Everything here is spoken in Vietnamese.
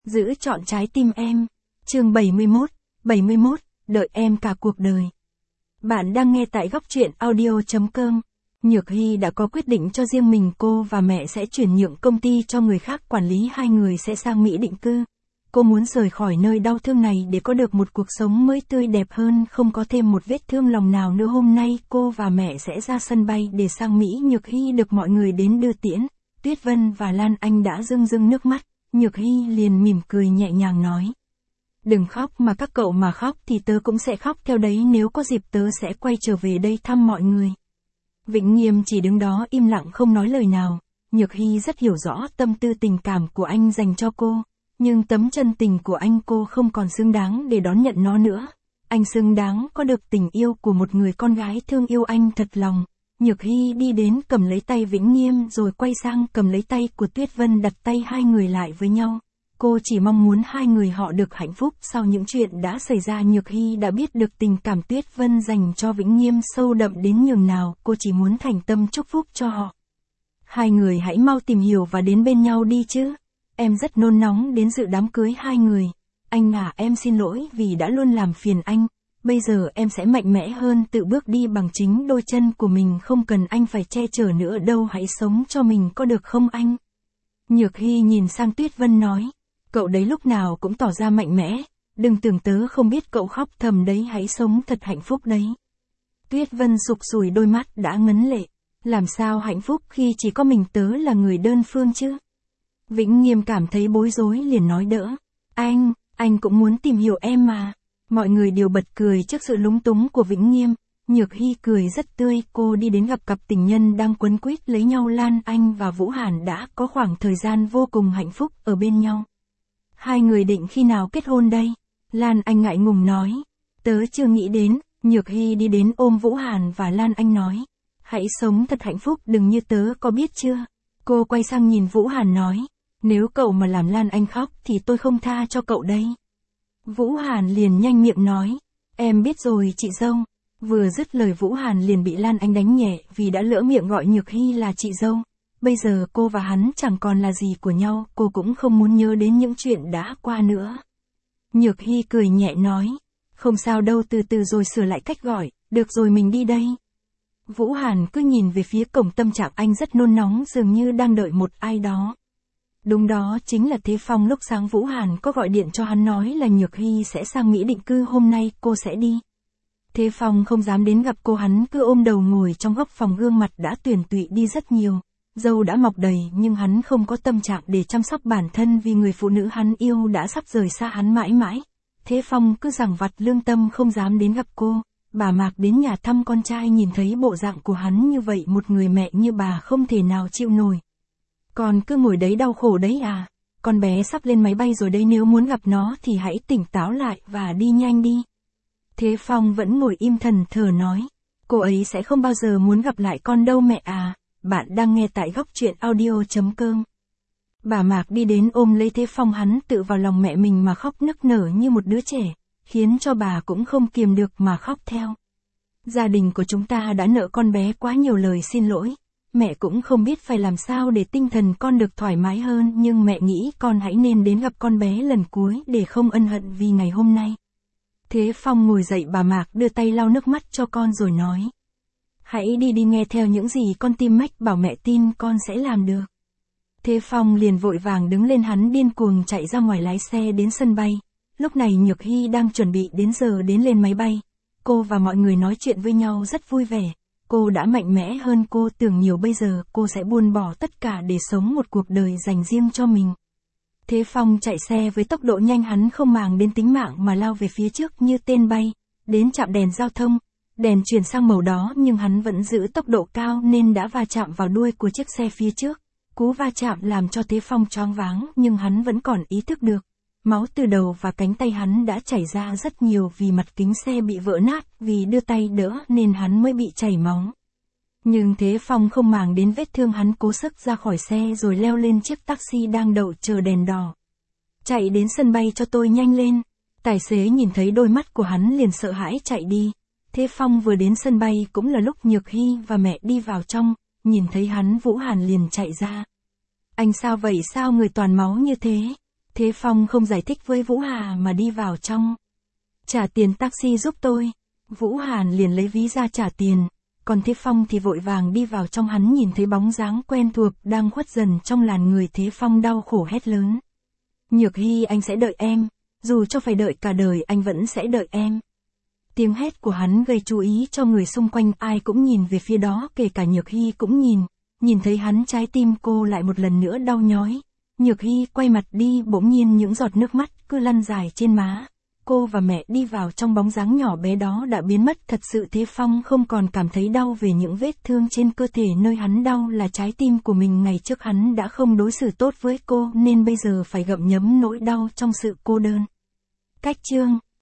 Giữ trọn trái tim em. Chương 71, đợi em cả cuộc đời. Bạn đang nghe tại góc truyện audio.com. Nhược Hy đã có quyết định cho riêng mình, cô và mẹ sẽ chuyển nhượng công ty cho người khác quản lý, hai người sẽ sang Mỹ định cư. Cô muốn rời khỏi nơi đau thương này để có được một cuộc sống mới tươi đẹp hơn, không có thêm một vết thương lòng nào nữa. Hôm nay cô và mẹ sẽ ra sân bay để sang Mỹ. Nhược Hy được mọi người đến đưa tiễn. Tuyết Vân và Lan Anh đã rưng rưng nước mắt. Nhược Hy liền mỉm cười nhẹ nhàng nói: đừng khóc, mà các cậu mà khóc thì tớ cũng sẽ khóc theo đấy, nếu có dịp tớ sẽ quay trở về đây thăm mọi người. Vĩnh Nghiêm chỉ đứng đó im lặng không nói lời nào. Nhược Hy rất hiểu rõ tâm tư tình cảm của anh dành cho cô, nhưng tấm chân tình của anh cô không còn xứng đáng để đón nhận nó nữa. Anh xứng đáng có được tình yêu của một người con gái thương yêu anh thật lòng. Nhược Hy đi đến cầm lấy tay Vĩnh Nghiêm rồi quay sang cầm lấy tay của Tuyết Vân, đặt tay hai người lại với nhau. Cô chỉ mong muốn hai người họ được hạnh phúc. Sau những chuyện đã xảy ra, Nhược Hy đã biết được tình cảm Tuyết Vân dành cho Vĩnh Nghiêm sâu đậm đến nhường nào. Cô chỉ muốn thành tâm chúc phúc cho họ. Hai người hãy mau tìm hiểu và đến bên nhau đi chứ. Em rất nôn nóng đến dự đám cưới hai người. Anh à, em xin lỗi vì đã luôn làm phiền anh. Bây giờ em sẽ mạnh mẽ hơn, tự bước đi bằng chính đôi chân của mình, không cần anh phải che chở nữa đâu, hãy sống cho mình có được không anh? Nhược Hy nhìn sang Tuyết Vân nói: cậu đấy lúc nào cũng tỏ ra mạnh mẽ, đừng tưởng tớ không biết cậu khóc thầm đấy, hãy sống thật hạnh phúc đấy. Tuyết Vân sụp sùi đôi mắt đã ngấn lệ. Làm sao hạnh phúc khi chỉ có mình tớ là người đơn phương chứ? Vĩnh Nghiêm cảm thấy bối rối liền nói đỡ: anh cũng muốn tìm hiểu em mà. Mọi người đều bật cười trước sự lúng túng của Vĩnh Nghiêm. Nhược Hy cười rất tươi, cô đi đến gặp cặp tình nhân đang quấn quýt lấy nhau. Lan Anh và Vũ Hàn đã có khoảng thời gian vô cùng hạnh phúc ở bên nhau. Hai người định khi nào kết hôn đây? Lan Anh ngại ngùng nói: tớ chưa nghĩ đến. Nhược Hy đi đến ôm Vũ Hàn và Lan Anh nói: hãy sống thật hạnh phúc, đừng như tớ, có biết chưa? Cô quay sang nhìn Vũ Hàn nói: nếu cậu mà làm Lan Anh khóc thì tôi không tha cho cậu đây. Vũ Hàn liền nhanh miệng nói: em biết rồi chị dâu. Vừa dứt lời Vũ Hàn liền bị Lan Anh đánh nhẹ vì đã lỡ miệng gọi Nhược Hy là chị dâu. Bây giờ cô và hắn chẳng còn là gì của nhau, cô cũng không muốn nhớ đến những chuyện đã qua nữa. Nhược Hy cười nhẹ nói: không sao đâu, từ từ rồi sửa lại cách gọi, được rồi mình đi đây. Vũ Hàn cứ nhìn về phía cổng, tâm trạng anh rất nôn nóng, dường như đang đợi một ai đó. Đúng đó chính là Thế Phong. Lúc sáng Vũ Hàn có gọi điện cho hắn nói là Nhược Hy sẽ sang Mỹ định cư, hôm nay cô sẽ đi. Thế Phong không dám đến gặp cô, hắn cứ ôm đầu ngồi trong góc phòng, gương mặt đã tuyền tụy đi rất nhiều. Râu đã mọc đầy nhưng hắn không có tâm trạng để chăm sóc bản thân vì người phụ nữ hắn yêu đã sắp rời xa hắn mãi mãi. Thế Phong cứ giằng vặt lương tâm không dám đến gặp cô. Bà Mạc đến nhà thăm con trai, nhìn thấy bộ dạng của hắn như vậy, một người mẹ như bà không thể nào chịu nổi. Con cứ ngồi đấy đau khổ đấy à? Con bé sắp lên máy bay rồi đấy, nếu muốn gặp nó thì hãy tỉnh táo lại và đi nhanh đi. Thế Phong vẫn ngồi im thần thờ nói: cô ấy sẽ không bao giờ muốn gặp lại con đâu mẹ à. Bạn đang nghe tại góc truyện audio.com. Bà Mạc đi đến ôm lấy Thế Phong, hắn tự vào lòng mẹ mình mà khóc nức nở như một đứa trẻ, khiến cho bà cũng không kiềm được mà khóc theo. Gia đình của chúng ta đã nợ con bé quá nhiều lời xin lỗi. Mẹ cũng không biết phải làm sao để tinh thần con được thoải mái hơn, nhưng mẹ nghĩ con hãy nên đến gặp con bé lần cuối để không ân hận vì ngày hôm nay. Thế Phong ngồi dậy, bà Mạc đưa tay lau nước mắt cho con rồi nói: hãy đi đi, nghe theo những gì con tim mách bảo, mẹ tin con sẽ làm được. Thế Phong liền vội vàng đứng lên, hắn điên cuồng chạy ra ngoài lái xe đến sân bay. Lúc này Nhược Hy đang chuẩn bị đến giờ đến lên máy bay. Cô và mọi người nói chuyện với nhau rất vui vẻ. Cô đã mạnh mẽ hơn cô tưởng nhiều, bây giờ cô sẽ buông bỏ tất cả để sống một cuộc đời dành riêng cho mình. Thế Phong chạy xe với tốc độ nhanh, hắn không màng đến tính mạng mà lao về phía trước như tên bay. Đến trạm đèn giao thông, đèn chuyển sang màu đỏ nhưng hắn vẫn giữ tốc độ cao nên đã va chạm vào đuôi của chiếc xe phía trước. Cú va chạm làm cho Thế Phong choáng váng nhưng hắn vẫn còn ý thức được. Máu từ đầu và cánh tay hắn đã chảy ra rất nhiều vì mặt kính xe bị vỡ nát, vì đưa tay đỡ nên hắn mới bị chảy máu. Nhưng Thế Phong không màng đến vết thương, hắn cố sức ra khỏi xe rồi leo lên chiếc taxi đang đậu chờ đèn đỏ. Chạy đến sân bay cho tôi, nhanh lên. Tài xế nhìn thấy đôi mắt của hắn liền sợ hãi chạy đi. Thế Phong vừa đến sân bay cũng là lúc Nhược Hy và mẹ đi vào trong, nhìn thấy hắn, Vũ Hàn liền chạy ra. Anh sao vậy, sao người toàn máu như thế? Thế Phong không giải thích với Vũ Hà mà đi vào trong. Trả tiền taxi giúp tôi. Vũ Hàn liền lấy ví ra trả tiền. Còn Thế Phong thì vội vàng đi vào trong, hắn nhìn thấy bóng dáng quen thuộc đang khuất dần trong làn người. Thế Phong đau khổ hét lớn. Nhược Hy, anh sẽ đợi em. Dù cho phải đợi cả đời anh vẫn sẽ đợi em. Tiếng hét của hắn gây chú ý cho người xung quanh, ai cũng nhìn về phía đó, kể cả Nhược Hy cũng nhìn. Nhìn thấy hắn, trái tim cô lại một lần nữa đau nhói. Nhược Hy quay mặt đi, bỗng nhiên những giọt nước mắt cứ lăn dài trên má. Cô và mẹ đi vào trong, bóng dáng nhỏ bé đó đã biến mất thật sự. Thế Phong không còn cảm thấy đau về những vết thương trên cơ thể, nơi hắn đau là trái tim của mình. Ngày trước hắn đã không đối xử tốt với cô nên bây giờ phải gặm nhấm nỗi đau trong sự cô đơn. Cách chương